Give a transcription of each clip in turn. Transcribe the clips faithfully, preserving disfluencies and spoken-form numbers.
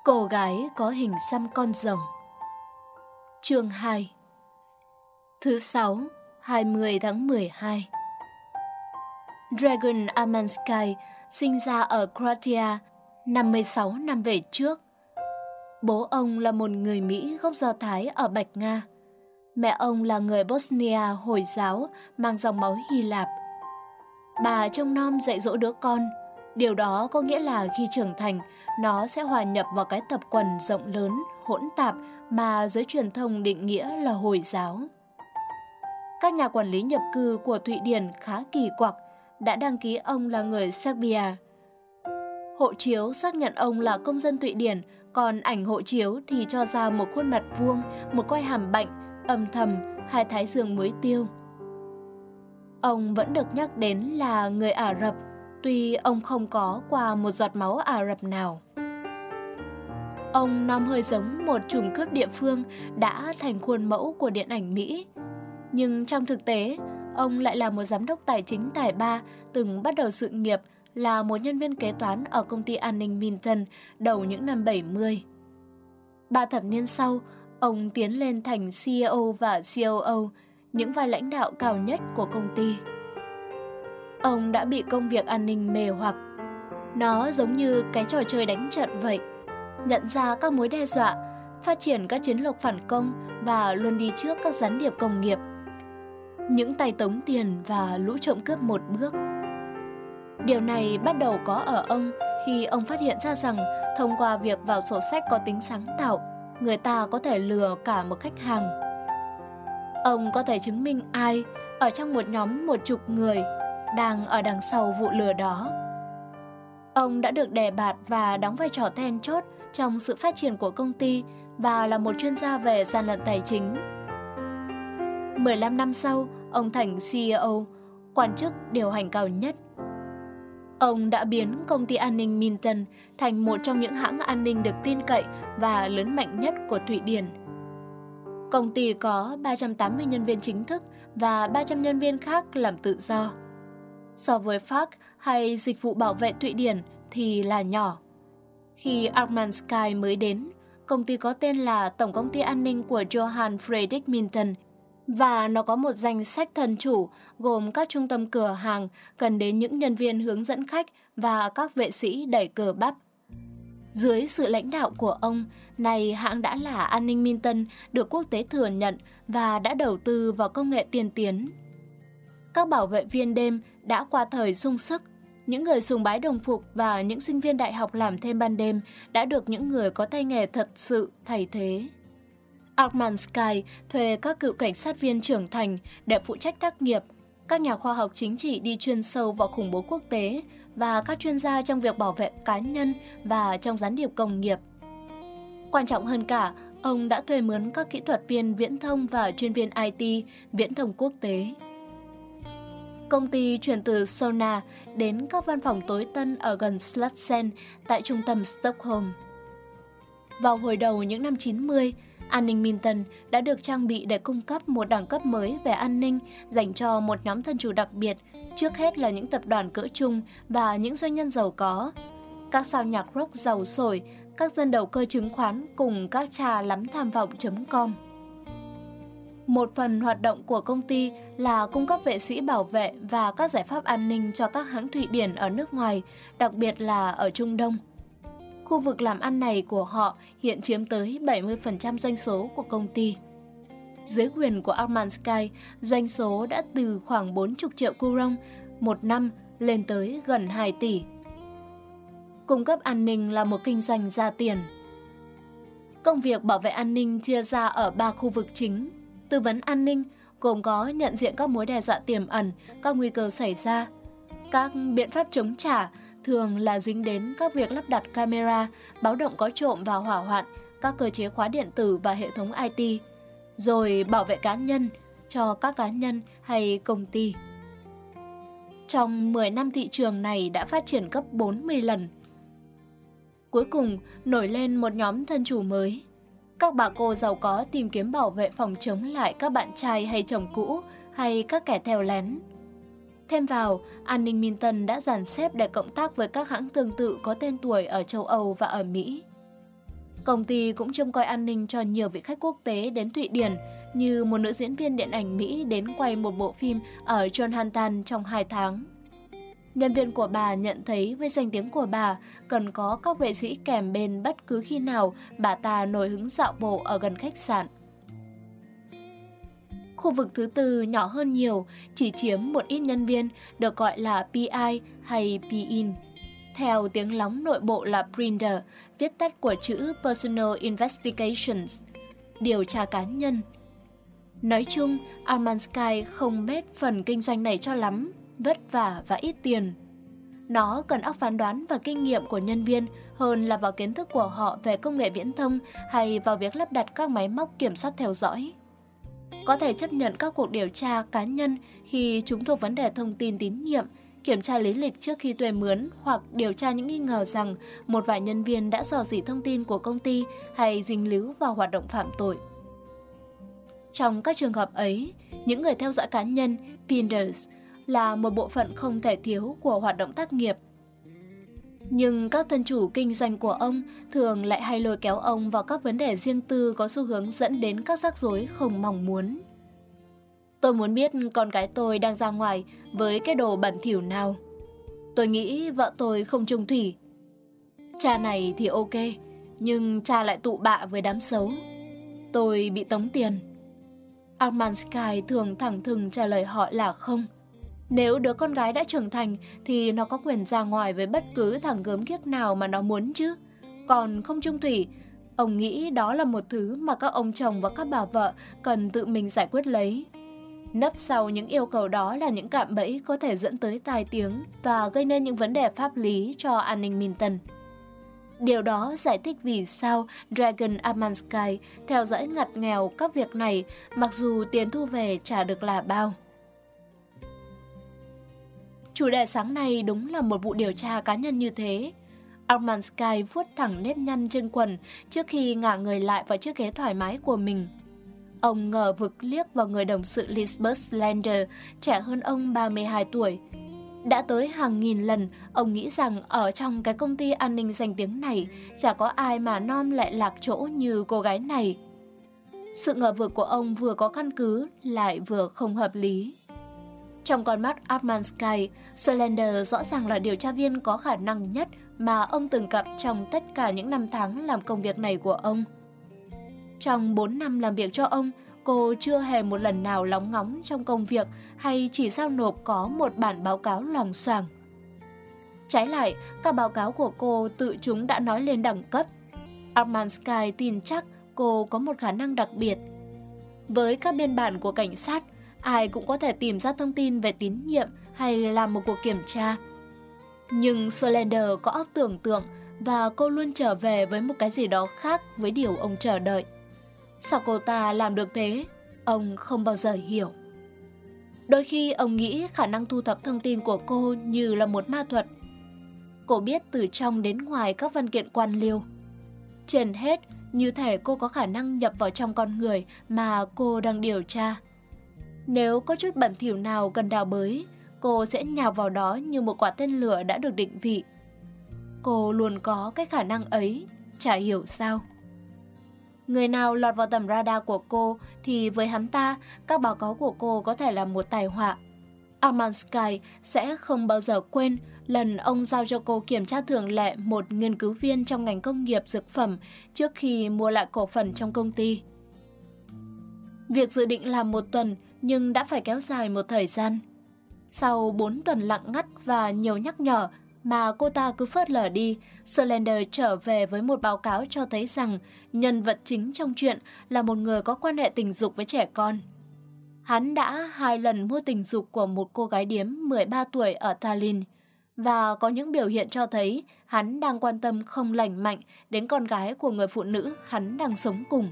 Cô gái có hình xăm con rồng. Chương hai. Thứ sáu, hai mươi tháng mười hai. Dragan Armansky sinh ra ở Croatia năm mươi sáu năm về trước. Bố ông là một người Mỹ gốc Do Thái ở Bạch Nga. Mẹ ông là người Bosnia Hồi giáo mang dòng máu Hy Lạp. Bà trông nom dạy dỗ đứa con. Điều đó có nghĩa là khi trưởng thành, nó sẽ hòa nhập vào cái tập quần rộng lớn, hỗn tạp mà giới truyền thông định nghĩa là Hồi giáo. Các nhà quản lý nhập cư của Thụy Điển khá kỳ quặc, đã đăng ký ông là người Serbia. Hộ chiếu xác nhận ông là công dân Thụy Điển, còn ảnh hộ chiếu thì cho ra một khuôn mặt vuông, một quai hàm bệnh, âm thầm, hai thái dương muối tiêu. Ông vẫn được nhắc đến là người Ả Rập, tuy ông không có qua một giọt máu Ả Rập nào. Ông nom hơi giống một trùm cướp địa phương đã thành khuôn mẫu của điện ảnh Mỹ. Nhưng trong thực tế, ông lại là một giám đốc tài chính tài ba từng bắt đầu sự nghiệp là một nhân viên kế toán ở công ty an ninh Minton đầu những năm bảy mươi. Ba thập niên sau, ông tiến lên thành xê e ô và xê o ô, những vai lãnh đạo cao nhất của công ty. Ông đã bị công việc an ninh mê hoặc. Nó giống như cái trò chơi đánh trận vậy. Nhận ra các mối đe dọa, phát triển các chiến lược phản công và luôn đi trước các gián điệp công nghiệp. Những tay tống tiền và lũ trộm cướp một bước. Điều này bắt đầu có ở ông khi ông phát hiện ra rằng thông qua việc vào sổ sách có tính sáng tạo, người ta có thể lừa cả một khách hàng. Ông có thể chứng minh ai ở trong một nhóm một chục người đang ở đằng sau vụ lừa đó. Ông đã được đề bạt và đóng vai trò then chốt trong sự phát triển của công ty và là một chuyên gia về gian lận tài chính. mười lăm năm sau, ông thành xê e ô, quan chức điều hành cao nhất. Ông đã biến công ty an ninh Minton thành một trong những hãng an ninh được tin cậy và lớn mạnh nhất của Thụy Điển. Công ty có ba trăm tám mươi nhân viên chính thức và ba trăm nhân viên khác làm tự do. So với Pháp hay Dịch vụ Bảo vệ Thụy Điển thì là nhỏ. Khi Armansky mới đến, công ty có tên là Tổng công ty an ninh của Johann Friedrich Minton và nó có một danh sách thân chủ gồm các trung tâm cửa hàng cần đến những nhân viên hướng dẫn khách và các vệ sĩ đẩy cờ bắp. Dưới sự lãnh đạo của ông, này hãng đã là An ninh Minton được quốc tế thừa nhận và đã đầu tư vào công nghệ tiên tiến. Các bảo vệ viên đêm đã qua thời sung sức. Những người sùng bái đồng phục và những sinh viên đại học làm thêm ban đêm đã được những người có tay nghề thật sự thay thế. Armansky thuê các cựu cảnh sát viên trưởng thành để phụ trách tác nghiệp, các nhà khoa học chính trị đi chuyên sâu vào khủng bố quốc tế và các chuyên gia trong việc bảo vệ cá nhân và trong gián điệp công nghiệp. Quan trọng hơn cả, ông đã thuê mướn các kỹ thuật viên viễn thông và chuyên viên i tê viễn thông quốc tế. Công ty chuyển từ Solna đến các văn phòng tối tân ở gần Slutsen tại trung tâm Stockholm. Vào hồi đầu những năm chín mươi, An ninh Minton đã được trang bị để cung cấp một đẳng cấp mới về an ninh dành cho một nhóm thân chủ đặc biệt, trước hết là những tập đoàn cỡ trung và những doanh nhân giàu có, các sao nhạc rock giàu sổi, các dân đầu cơ chứng khoán cùng các trà lắm tham vọng chấm com. Một phần hoạt động của công ty là cung cấp vệ sĩ bảo vệ và các giải pháp an ninh cho các hãng Thụy Điển ở nước ngoài, đặc biệt là ở Trung Đông. Khu vực làm ăn này của họ hiện chiếm tới bảy mươi phần trăm doanh số của công ty. Dưới quyền của Armansky, doanh số đã từ khoảng bốn mươi triệu kron một năm lên tới gần hai tỷ. Cung cấp an ninh là một kinh doanh ra tiền. Công việc bảo vệ an ninh chia ra ở ba khu vực chính. Tư vấn an ninh gồm có nhận diện các mối đe dọa tiềm ẩn, các nguy cơ xảy ra. Các biện pháp chống trả thường là dính đến các việc lắp đặt camera, báo động có trộm và hỏa hoạn, các cơ chế khóa điện tử và hệ thống i tê. Rồi bảo vệ cá nhân cho các cá nhân hay công ty. Trong mười năm thị trường này đã phát triển gấp bốn mươi lần. Cuối cùng nổi lên một nhóm thân chủ mới. Các bà cô giàu có tìm kiếm bảo vệ phòng chống lại các bạn trai hay chồng cũ hay các kẻ theo lén. Thêm vào, An ninh Minton đã dàn xếp để cộng tác với các hãng tương tự có tên tuổi ở châu Âu và ở Mỹ. Công ty cũng trông coi an ninh cho nhiều vị khách quốc tế đến Thụy Điển, như một nữ diễn viên điện ảnh Mỹ đến quay một bộ phim ở Jonathan trong hai tháng. Nhân viên của bà nhận thấy với danh tiếng của bà, cần có các vệ sĩ kèm bên bất cứ khi nào bà ta nổi hứng dạo bộ ở gần khách sạn. Khu vực thứ tư nhỏ hơn nhiều, chỉ chiếm một ít nhân viên, được gọi là pê i hay pê in. Theo tiếng lóng nội bộ là Printer, viết tắt của chữ Personal Investigations, điều tra cá nhân. Nói chung, Arman Sky không mét phần kinh doanh này cho lắm, vất vả và ít tiền. Nó cần óc phán đoán và kinh nghiệm của nhân viên hơn là vào kiến thức của họ về công nghệ viễn thông hay vào việc lắp đặt các máy móc kiểm soát theo dõi. Có thể chấp nhận các cuộc điều tra cá nhân khi chúng thuộc vấn đề thông tin tín nhiệm, kiểm tra lý lịch trước khi thuê mướn hoặc điều tra những nghi ngờ rằng một vài nhân viên đã rò rỉ thông tin của công ty hay dính líu vào hoạt động phạm tội. Trong các trường hợp ấy, những người theo dõi cá nhân, Pinders, là một bộ phận không thể thiếu của hoạt động tác nghiệp. Nhưng các thân chủ kinh doanh của ông thường lại hay lôi kéo ông vào các vấn đề riêng tư có xu hướng dẫn đến các rắc rối không mong muốn. Tôi muốn biết con gái tôi đang ra ngoài với cái đồ bẩn thỉu nào. Tôi nghĩ vợ tôi không chung thủy. Cha này thì ok, nhưng cha lại tụ bạ với đám xấu. Tôi bị tống tiền. Arman Sky thường thẳng thừng trả lời họ là không. Nếu đứa con gái đã trưởng thành thì nó có quyền ra ngoài với bất cứ thằng gớm ghiếc nào mà nó muốn chứ. Còn không chung thủy, ông nghĩ đó là một thứ mà các ông chồng và các bà vợ cần tự mình giải quyết lấy. Nấp sau những yêu cầu đó là những cạm bẫy có thể dẫn tới tai tiếng và gây nên những vấn đề pháp lý cho an ninh Minton. Điều đó giải thích vì sao Dragon Arman Sky theo dõi ngặt nghèo các việc này mặc dù tiền thu về chả được là bao. Chủ đề sáng nay đúng là một vụ điều tra cá nhân như thế. Arman Sky vuốt thẳng nếp nhăn trên quần trước khi ngả người lại vào chiếc ghế thoải mái của mình. Ông ngờ vực liếc vào người đồng sự Lisbeth Slander, trẻ hơn ông ba mươi hai tuổi. Đã tới hàng nghìn lần, ông nghĩ rằng ở trong cái công ty an ninh danh tiếng này, chả có ai mà non lại lạc chỗ như cô gái này. Sự ngờ vực của ông vừa có căn cứ, lại vừa không hợp lý. Trong con mắt Arman Sky, Slander rõ ràng là điều tra viên có khả năng nhất mà ông từng gặp trong tất cả những năm tháng làm công việc này của ông. Trong bốn năm làm việc cho ông, cô chưa hề một lần nào lóng ngóng trong công việc hay chỉ giao nộp có một bản báo cáo loằng xoàng. Trái lại, các báo cáo của cô tự chúng đã nói lên đẳng cấp. Arman Sky tin chắc cô có một khả năng đặc biệt. Với các biên bản của cảnh sát, ai cũng có thể tìm ra thông tin về tín nhiệm hay làm một cuộc kiểm tra. Nhưng Slander có óc tưởng tượng và cô luôn trở về với một cái gì đó khác với điều ông chờ đợi. Sao cô ta làm được thế? Ông không bao giờ hiểu. Đôi khi ông nghĩ khả năng thu thập thông tin của cô như là một ma thuật. Cô biết từ trong đến ngoài các văn kiện quan liêu. Trên hết, như thể cô có khả năng nhập vào trong con người mà cô đang điều tra. Nếu có chút bẩn thỉu nào cần đào bới, cô sẽ nhào vào đó như một quả tên lửa đã được định vị. Cô luôn có cái khả năng ấy, chả hiểu sao. Người nào lọt vào tầm radar của cô thì với hắn ta, các báo cáo của cô có thể là một tai họa. Arman Sky sẽ không bao giờ quên lần ông giao cho cô kiểm tra thường lệ một nghiên cứu viên trong ngành công nghiệp dược phẩm trước khi mua lại cổ phần trong công ty. Việc dự định làm một tuần nhưng đã phải kéo dài một thời gian. Sau bốn tuần lặng ngắt và nhiều nhắc nhở mà cô ta cứ phớt lờ đi, Slander trở về với một báo cáo cho thấy rằng nhân vật chính trong chuyện là một người có quan hệ tình dục với trẻ con. Hắn đã hai lần mua tình dục của một cô gái điếm mười ba tuổi ở Tallinn và có những biểu hiện cho thấy hắn đang quan tâm không lành mạnh đến con gái của người phụ nữ hắn đang sống cùng.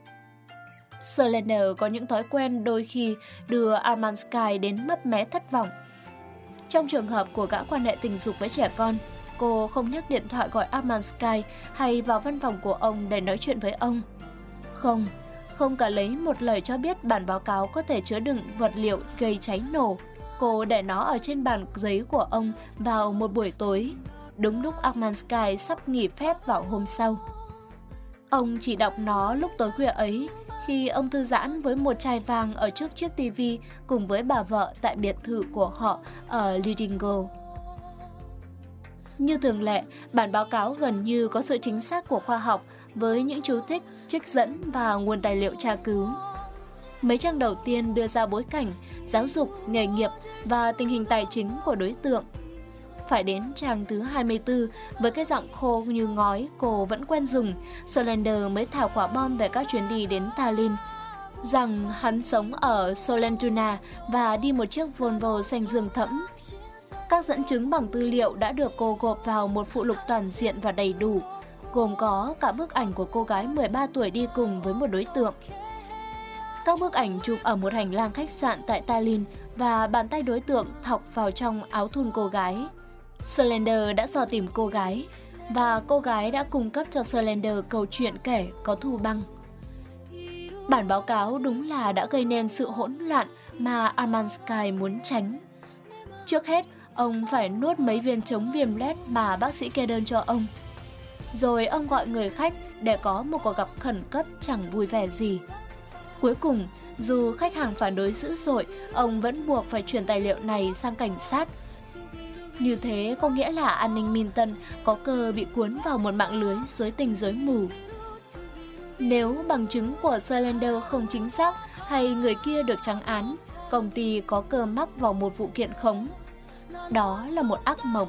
Slander có những thói quen đôi khi đưa Arman Sky đến mấp mé thất vọng. Trong trường hợp của gã quan hệ tình dục với trẻ con, cô không nhấc điện thoại gọi Arman Sky hay vào văn phòng của ông để nói chuyện với ông. Không, không cả lấy một lời cho biết bản báo cáo có thể chứa đựng vật liệu gây cháy nổ. Cô để nó ở trên bàn giấy của ông vào một buổi tối, đúng lúc Arman Sky sắp nghỉ phép vào hôm sau. Ông chỉ đọc nó lúc tối khuya ấy, khi ông thư giãn với một chai vang ở trước chiếc tivi cùng với bà vợ tại biệt thự của họ ở Lidingo. Như thường lệ, bản báo cáo gần như có sự chính xác của khoa học với những chú thích, trích dẫn và nguồn tài liệu tra cứu. Mấy trang đầu tiên đưa ra bối cảnh, giáo dục, nghề nghiệp và tình hình tài chính của đối tượng. Phải đến trang thứ hai mươi tư, với cái giọng khô như ngói cô vẫn quen dùng, Solander mới thả quả bom về các chuyến đi đến Tallinn, rằng hắn sống ở Sollentuna và đi một chiếc Volvo xanh dương thẫm. Các dẫn chứng bằng tư liệu đã được cô gộp vào một phụ lục toàn diện và đầy đủ, gồm có cả bức ảnh của cô gái mười ba tuổi đi cùng với một đối tượng. Các bức ảnh chụp ở một hành lang khách sạn tại Tallinn và bàn tay đối tượng thọc vào trong áo thun cô gái. Solander đã dò tìm cô gái, và cô gái đã cung cấp cho Solander câu chuyện kể có thu băng. Bản báo cáo đúng là đã gây nên sự hỗn loạn mà Armansky muốn tránh. Trước hết, ông phải nuốt mấy viên chống viêm loét mà bác sĩ kê đơn cho ông. Rồi ông gọi người khách để có một cuộc gặp khẩn cấp chẳng vui vẻ gì. Cuối cùng, dù khách hàng phản đối dữ dội, ông vẫn buộc phải chuyển tài liệu này sang cảnh sát. Như thế có nghĩa là an ninh Minton có cơ bị cuốn vào một mạng lưới rối tình rối mù. Nếu bằng chứng của Solander không chính xác hay người kia được trắng án, công ty có cơ mắc vào một vụ kiện khống. Đó là một ác mộng.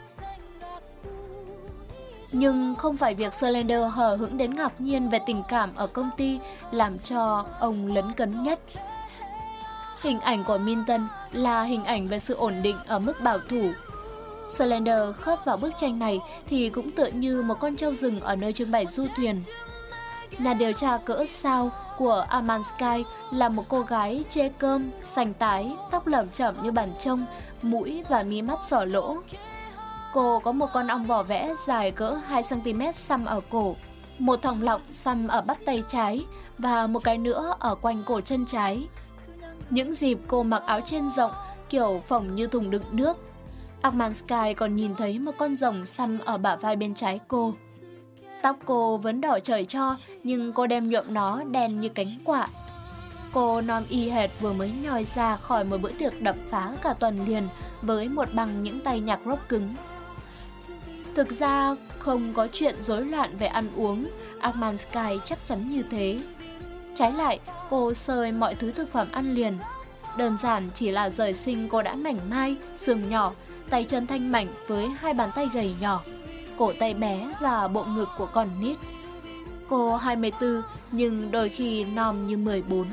Nhưng không phải việc Solander hờ hững đến ngạc nhiên về tình cảm ở công ty làm cho ông lấn cấn nhất. Hình ảnh của Minton là hình ảnh về sự ổn định ở mức bảo thủ. Solander khớp vào bức tranh này thì cũng tựa như một con trâu rừng ở nơi trưng bày du thuyền. Nhà điều tra cỡ sao của Armansky là một cô gái chê cơm, sành tái, tóc lởm chởm như bàn trông, mũi và mí mắt xỏ lỗ. Cô có một con ong vỏ vẽ dài cỡ hai xăng ti mét xăm ở cổ, một thòng lọng xăm ở bắp tay trái và một cái nữa ở quanh cổ chân trái. Những dịp cô mặc áo trên rộng, kiểu phồng như thùng đựng nước. Armansky còn nhìn thấy một con rồng xăm ở bả vai bên trái cô. Tóc cô vẫn đỏ trời cho, nhưng cô đem nhuộm nó đen như cánh quạ. Cô non y hệt vừa mới nhoi ra khỏi một bữa tiệc đập phá cả tuần liền với một bằng những tay nhạc rock cứng. Thực ra không có chuyện rối loạn về ăn uống, Armansky chắc chắn như thế. Trái lại, cô sơi mọi thứ thực phẩm ăn liền. Đơn giản chỉ là rời sinh cô đã mảnh mai, xương nhỏ, tay chân thanh mảnh với hai bàn tay gầy nhỏ, cổ tay bé và bộ ngực của con nít. Cô hai mươi tư nhưng đôi khi non như mười bốn.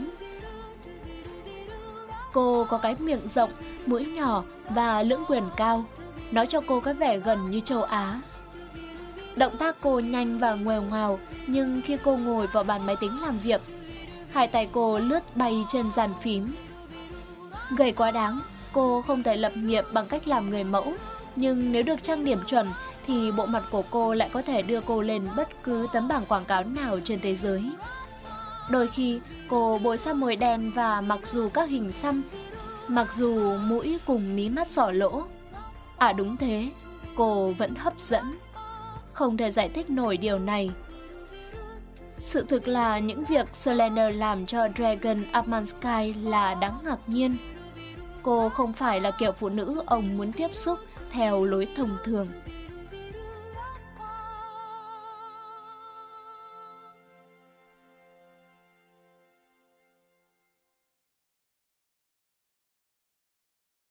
Cô có cái miệng rộng, mũi nhỏ và lưỡng quyền cao. Nó cho cô cái vẻ gần như châu Á. Động tác cô nhanh và ngoèo ngoào, nhưng khi cô ngồi vào bàn máy tính làm việc, hai tay cô lướt bay trên bàn phím. Gầy quá đáng, cô không thể lập nghiệp bằng cách làm người mẫu, nhưng nếu được trang điểm chuẩn thì bộ mặt của cô lại có thể đưa cô lên bất cứ tấm bảng quảng cáo nào trên thế giới. Đôi khi cô bôi xăm môi đen và mặc dù các hình xăm, mặc dù mũi cùng mí mắt xỏ lỗ. À đúng thế, cô vẫn hấp dẫn. Không thể giải thích nổi điều này. Sự thực là những việc Solander làm cho Dragan Armansky là đáng ngạc nhiên. Cô không phải là kiểu phụ nữ ông muốn tiếp xúc theo lối thông thường.